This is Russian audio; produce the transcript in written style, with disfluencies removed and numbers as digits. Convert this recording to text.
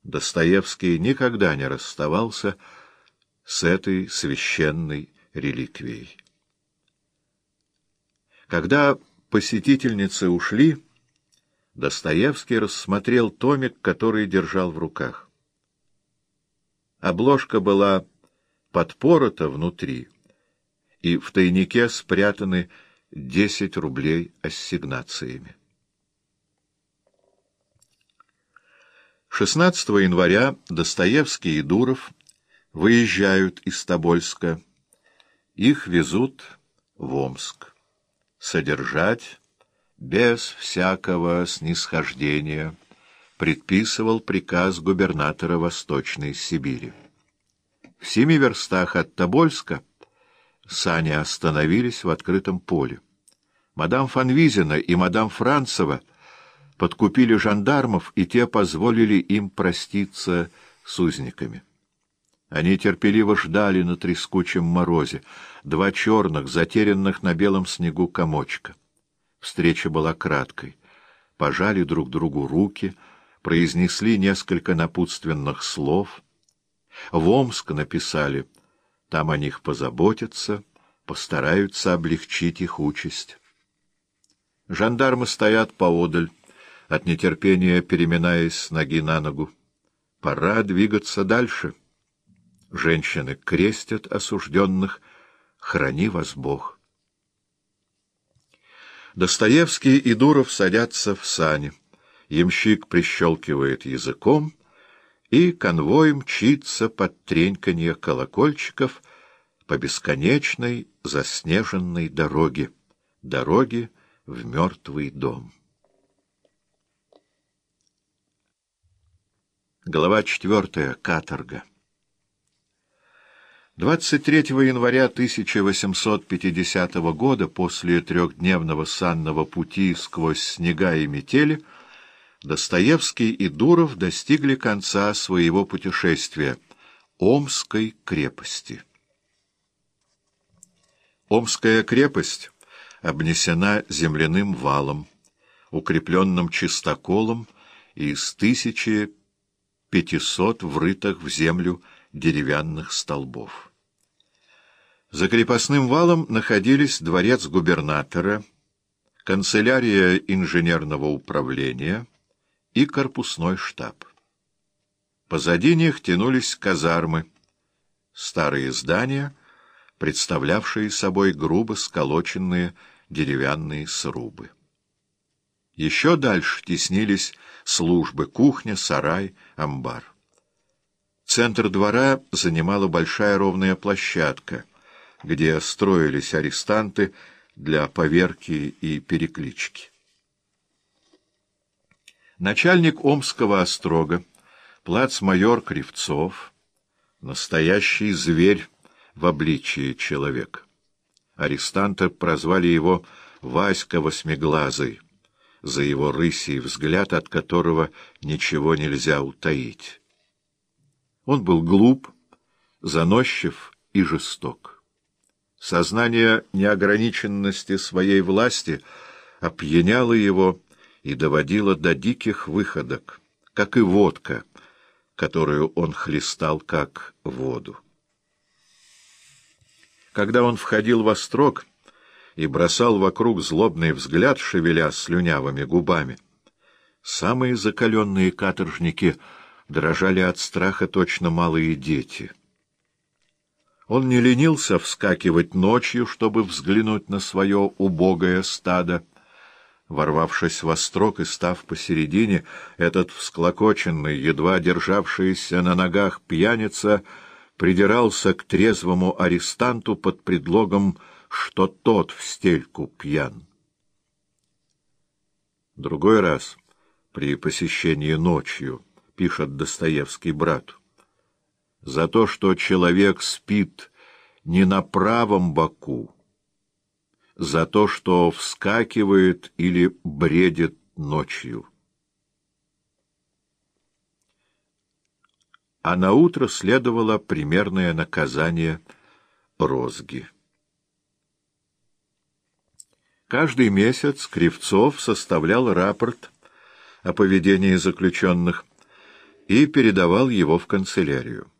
Достоевский никогда не расставался с этой священной реликвией. Когда посетительницы ушли, Достоевский рассмотрел томик, который держал в руках. Обложка была подпорота внутри, и в тайнике спрятаны 10 рублей ассигнациями. 16 января Достоевский и Дуров выезжают из Тобольска. Их везут в Омск. Содержать без всякого снисхождения предписывал приказ губернатора Восточной Сибири. В 7 верстах от Тобольска сани остановились в открытом поле. Мадам Фанвизина и мадам Францева подкупили жандармов, и те позволили им проститься с узниками. Они терпеливо ждали на трескучем морозе, 2 черных, затерянных на белом снегу комочка. Встреча была краткой. Пожали друг другу руки, произнесли несколько напутственных слов. В Омск написали: там о них позаботятся, постараются облегчить их участь. Жандармы стоят поодаль, от нетерпения переминаясь с ноги на ногу. Пора двигаться дальше. Женщины крестят осужденных: храни вас Бог. Достоевский и Дуров садятся в сани. Ямщик прищелкивает языком, и конвой мчится под треньканье колокольчиков по бесконечной заснеженной дороге в мертвый дом. Глава 4. Каторга. 23 января 1850 года, после 3-дневного санного пути сквозь снега и метели, Достоевский и Дуров достигли конца своего путешествия — Омской крепости. Омская крепость обнесена земляным валом, укрепленным чистоколом из 1500 врытых в землю деревянных столбов. За крепостным валом находились дворец губернатора, канцелярия инженерного управления и корпусной штаб. Позади них тянулись казармы, старые здания, представлявшие собой грубо сколоченные деревянные срубы. Еще дальше теснились службы: кухня, сарай, амбар. Центр двора занимала большая ровная площадка, где строились арестанты для поверки и переклички. Начальник Омского острога, плацмайор Кривцов, настоящий зверь в обличии человека. Арестанты прозвали его Васька Восьмиглазый, за его рысий взгляд, от которого ничего нельзя утаить. Он был глуп, заносчив и жесток. Сознание неограниченности своей власти опьяняло его и доводило до диких выходок, как и водка, которую он хлестал как воду. Когда он входил в острог и бросал вокруг злобный взгляд, шевеля слюнявыми губами, самые закаленные каторжники дрожали от страха, точно малые дети. Он не ленился вскакивать ночью, чтобы взглянуть на свое убогое стадо. Ворвавшись в острог и став посередине, этот всклокоченный, едва державшийся на ногах пьяница придирался к трезвому арестанту под предлогом, что тот в стельку пьян. Другой раз, при посещении ночью, пишет Достоевский брату, за то, что человек спит не на правом боку, за то, что вскакивает или бредит ночью. А наутро следовало примерное наказание — розги. Каждый месяц Кривцов составлял рапорт о поведении заключенных и передавал его в канцелярию.